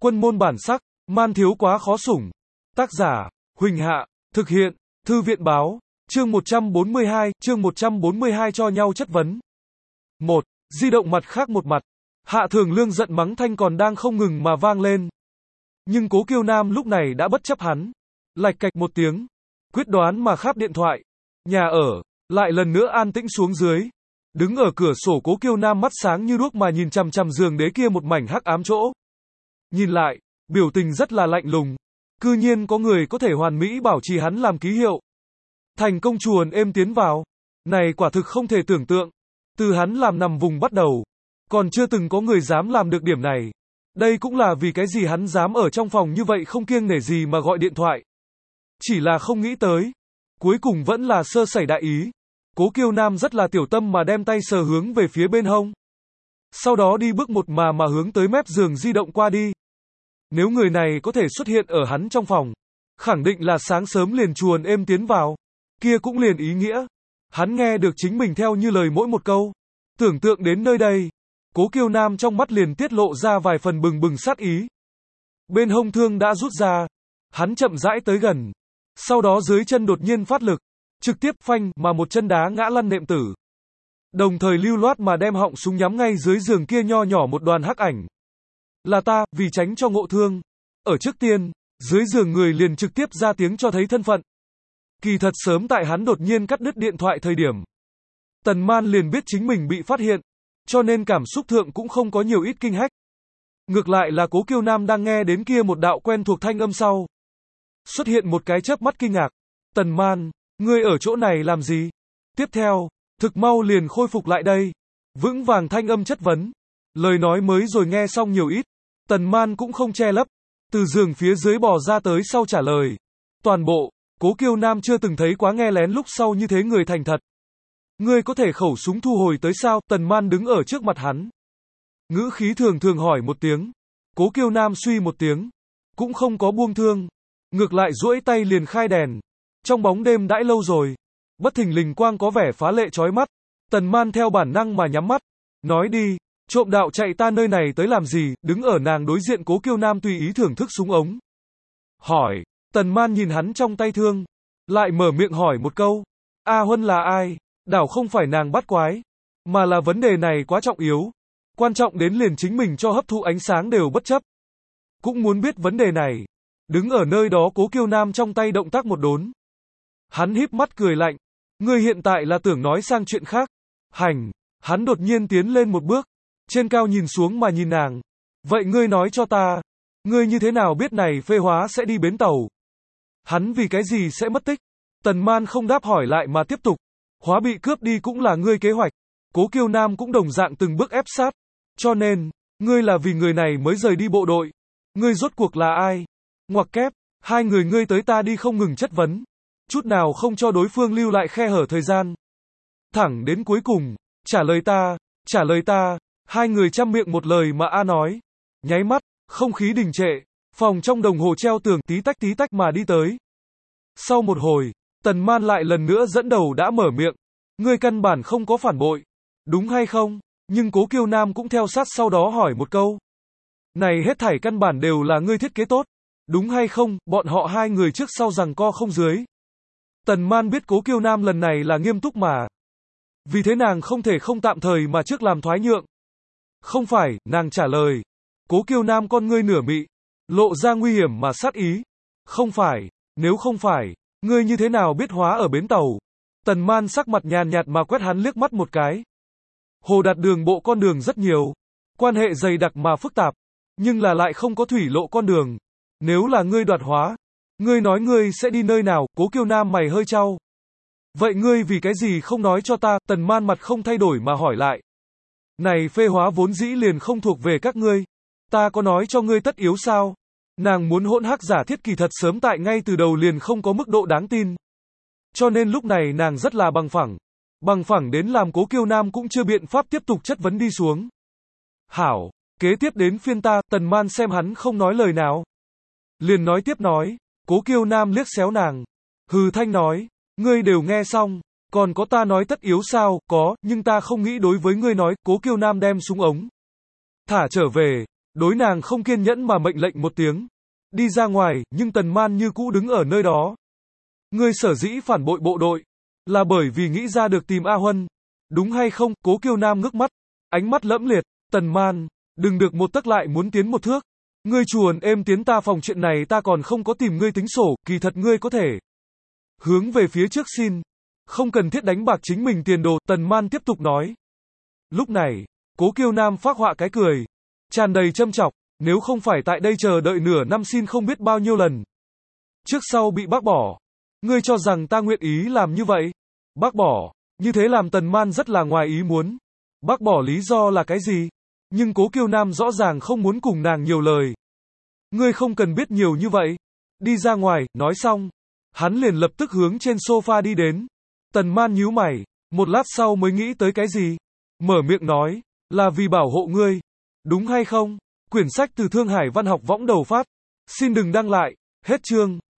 Quân môn bản sắc, man thiếu quá khó sủng. Tác giả, Huỳnh Hạ, thực hiện, Thư viện báo, chương 142 cho nhau chất vấn. 1. Di động mặt khác một mặt. Hạ Thường Lương giận mắng thanh còn đang không ngừng mà vang lên. Nhưng Cố Kiêu Nam lúc này đã bất chấp hắn. Lạch cạch một tiếng. Quyết đoán mà kháp điện thoại. Nhà ở, lại lần nữa an tĩnh xuống dưới. Đứng ở cửa sổ Cố Kiêu Nam mắt sáng như đuốc mà nhìn chằm chằm giường đế kia một mảnh hắc ám chỗ. Nhìn lại, biểu tình rất là lạnh lùng. Cư nhiên có người có thể hoàn mỹ bảo trì hắn làm ký hiệu. Thành công chuồn êm tiến vào. Này quả thực không thể tưởng tượng. Từ hắn làm nằm vùng bắt đầu. Còn chưa từng có người dám làm được điểm này. Đây cũng là vì cái gì hắn dám ở trong phòng như vậy không kiêng nể gì mà gọi điện thoại. Chỉ là không nghĩ tới. Cuối cùng vẫn là sơ sẩy đại ý. Cố Kiêu Nam rất là tiểu tâm mà đem tay sờ hướng về phía bên hông. Sau đó đi bước một mà hướng tới mép giường di động qua đi. Nếu người này có thể xuất hiện ở hắn trong phòng, khẳng định là sáng sớm liền chuồn êm tiến vào. Kia cũng liền ý nghĩa. Hắn nghe được chính mình theo như lời mỗi một câu. Tưởng tượng đến nơi đây. Cố Kiêu Nam trong mắt liền tiết lộ ra vài phần bừng bừng sát ý. Bên hông thương đã rút ra. Hắn chậm rãi tới gần. Sau đó dưới chân đột nhiên phát lực. Trực tiếp phanh mà một chân đá ngã lăn nệm tử. Đồng thời lưu loát mà đem họng súng nhắm ngay dưới giường kia nho nhỏ một đoàn hắc ảnh. Là ta, vì tránh cho ngộ thương. Ở trước tiên, dưới giường người liền trực tiếp ra tiếng cho thấy thân phận. Kỳ thật sớm tại hắn đột nhiên cắt đứt điện thoại thời điểm. Tần Man liền biết chính mình bị phát hiện. Cho nên cảm xúc thượng cũng không có nhiều ít kinh hách. Ngược lại là Cố Kiêu Nam đang nghe đến kia một đạo quen thuộc thanh âm sau. Xuất hiện một cái chớp mắt kinh ngạc. Tần Man, ngươi ở chỗ này làm gì? Tiếp theo, thực mau liền khôi phục lại đây. Vững vàng thanh âm chất vấn. Lời nói mới rồi nghe xong nhiều ít. Tần Man cũng không che lấp. Từ giường phía dưới bò ra tới sau trả lời. Toàn bộ, Cố Kiêu Nam chưa từng thấy quá nghe lén lúc sau như thế người thành thật. Ngươi có thể khẩu súng thu hồi tới sao? Tần Man đứng ở trước mặt hắn. Ngữ khí thường thường hỏi một tiếng. Cố Kiêu Nam suy một tiếng. Cũng không có buông thương. Ngược lại duỗi tay liền khai đèn. Trong bóng đêm đãi lâu rồi. Bất thình lình quang có vẻ phá lệ chói mắt. Tần Man theo bản năng mà nhắm mắt. Nói đi, trộm đạo chạy ta nơi này tới làm gì? Đứng ở nàng đối diện Cố Kiêu Nam tùy ý thưởng thức súng ống. Hỏi, Tần Man nhìn hắn trong tay thương. Lại mở miệng hỏi một câu. A Huân là ai? Đảo không phải nàng bắt quái. Mà là vấn đề này quá trọng yếu. Quan trọng đến liền chính mình cho hấp thụ ánh sáng đều bất chấp. Cũng muốn biết vấn đề này. Đứng ở nơi đó Cố Kiêu Nam trong tay động tác một đốn. Hắn híp mắt cười lạnh. Ngươi hiện tại là tưởng nói sang chuyện khác. Hành. Hắn đột nhiên tiến lên một bước. Trên cao nhìn xuống mà nhìn nàng. Vậy ngươi nói cho ta. Ngươi như thế nào biết này phê hóa sẽ đi bến tàu? Hắn vì cái gì sẽ mất tích? Tần Man không đáp hỏi lại mà tiếp tục. Hóa bị cướp đi cũng là ngươi kế hoạch. Cố Kiêu Nam cũng đồng dạng từng bước ép sát. Cho nên, ngươi là vì người này mới rời đi bộ đội. Ngươi rốt cuộc là ai? Ngoặc kép, hai người ngươi tới ta đi không ngừng chất vấn. Chút nào không cho đối phương lưu lại khe hở thời gian. Thẳng đến cuối cùng, trả lời ta, hai người chăm miệng một lời mà A nói. Nháy mắt, không khí đình trệ, phòng trong đồng hồ treo tường tí tách mà đi tới. Sau một hồi, Tần Man lại lần nữa dẫn đầu đã mở miệng. Ngươi căn bản không có phản bội. Đúng hay không? Nhưng Cố Kiêu Nam cũng theo sát sau đó hỏi một câu. Này hết thảy căn bản đều là ngươi thiết kế tốt. Đúng hay không? Bọn họ hai người trước sau giằng co không dưới. Tần Man biết Cố Kiêu Nam lần này là nghiêm túc mà. Vì thế nàng không thể không tạm thời mà trước làm thoái nhượng. Không phải, nàng trả lời. Cố Kiêu Nam con ngươi nửa mị. Lộ ra nguy hiểm mà sát ý. Không phải, nếu không phải. Ngươi như thế nào biết hóa ở bến tàu? Tần Man sắc mặt nhàn nhạt mà quét hắn liếc mắt một cái. Hồ Đạt đường bộ con đường rất nhiều. Quan hệ dày đặc mà phức tạp. Nhưng là lại không có thủy lộ con đường. Nếu là ngươi đoạt hóa. Ngươi nói ngươi sẽ đi nơi nào? Cố Kiêu Nam mày hơi chau. Vậy ngươi vì cái gì không nói cho ta? Tần Man mặt không thay đổi mà hỏi lại. Này phê hóa vốn dĩ liền không thuộc về các ngươi. Ta có nói cho ngươi tất yếu sao? Nàng muốn hỗn hắc giả thiết kỳ thật sớm tại ngay từ đầu liền không có mức độ đáng tin. Cho nên lúc này nàng rất là bằng phẳng. Bằng phẳng đến làm Cố Kiêu Nam cũng chưa biện pháp tiếp tục chất vấn đi xuống. Hảo, kế tiếp đến phiên ta, Tần Man xem hắn không nói lời nào. Liền nói tiếp nói, Cố Kiêu Nam liếc xéo nàng. Hừ thanh nói, ngươi đều nghe xong, còn có ta nói tất yếu sao? Có, nhưng ta không nghĩ đối với ngươi nói. Cố Kiêu Nam đem súng ống thả trở về. Đối nàng không kiên nhẫn mà mệnh lệnh một tiếng. Đi ra ngoài, nhưng Tần Man như cũ đứng ở nơi đó. Ngươi sở dĩ phản bội bộ đội, là bởi vì nghĩ ra được tìm A Huân. Đúng hay không? Cố Kiêu Nam ngước mắt, ánh mắt lẫm liệt. Tần Man, đừng được một tấc lại muốn tiến một thước. Ngươi chuồn êm tiến ta phòng, chuyện này ta còn không có tìm ngươi tính sổ, kỳ thật ngươi có thể hướng về phía trước xin. Không cần thiết đánh bạc chính mình tiền đồ, Tần Man tiếp tục nói. Lúc này, Cố Kiêu Nam phác họa cái cười, tràn đầy châm chọc, nếu không phải tại đây chờ đợi nửa năm xin không biết bao nhiêu lần. Trước sau bị bác bỏ. Ngươi cho rằng ta nguyện ý làm như vậy? Bác bỏ, như thế làm Tần Man rất là ngoài ý muốn. Bác bỏ lý do là cái gì? Nhưng Cố Kiêu Nam rõ ràng không muốn cùng nàng nhiều lời. Ngươi không cần biết nhiều như vậy. Đi ra ngoài, nói xong. Hắn liền lập tức hướng trên sofa đi đến. Tần Man nhíu mày, một lát sau mới nghĩ tới cái gì. Mở miệng nói, là vì bảo hộ ngươi. Đúng hay không? Quyển sách từ Thương Hải Văn học Võng đầu phát. Xin đừng đăng lại. Hết chương.